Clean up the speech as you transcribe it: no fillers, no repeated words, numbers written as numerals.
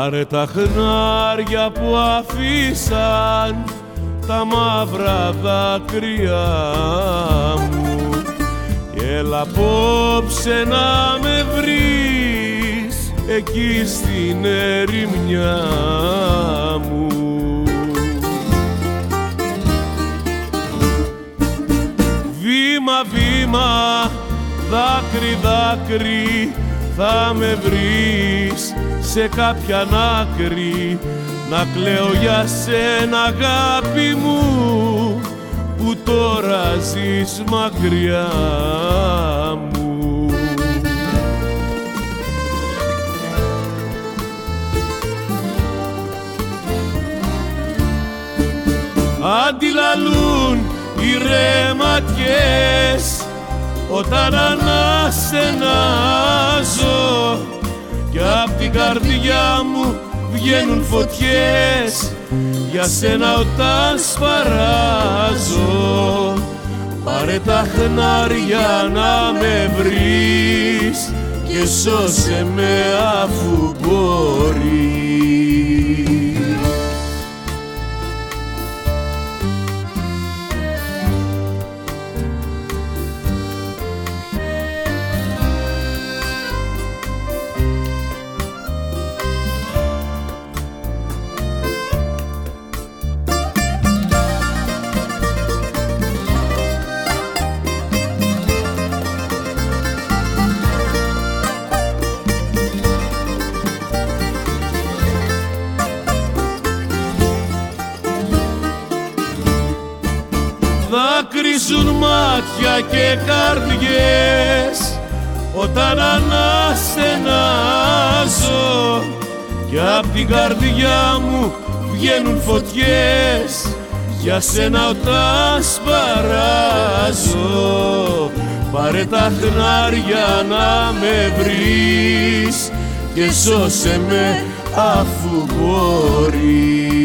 Πάρε τα χνάρια που αφήσαν τα μαύρα δάκρυα μου και έλα απόψε να με βρεις εκεί στην ερημιά μου. Βήμα, βήμα, δάκρυ, δάκρυ, θα με βρεις σε κάποια άκρη να κλαίω για σένα, αγάπη μου, που τώρα ζεις μακριά μου. Αντιλαλούν οι ρεματιές όταν αναστενάζω κι απ' την καρδιά μου βγαίνουν φωτιές για σένα όταν σπαράζω. Πάρε τα χνάρια να με βρεις και σώσε με αφού μπορείς. Δάκρυζουν μάτια και καρδιές όταν αναστενάζω κι απ' την καρδιά μου βγαίνουν φωτιές για σένα όταν σπαράζω. Πάρε τα χνάρια να με βρεις και σώσε με αφού μπορείς.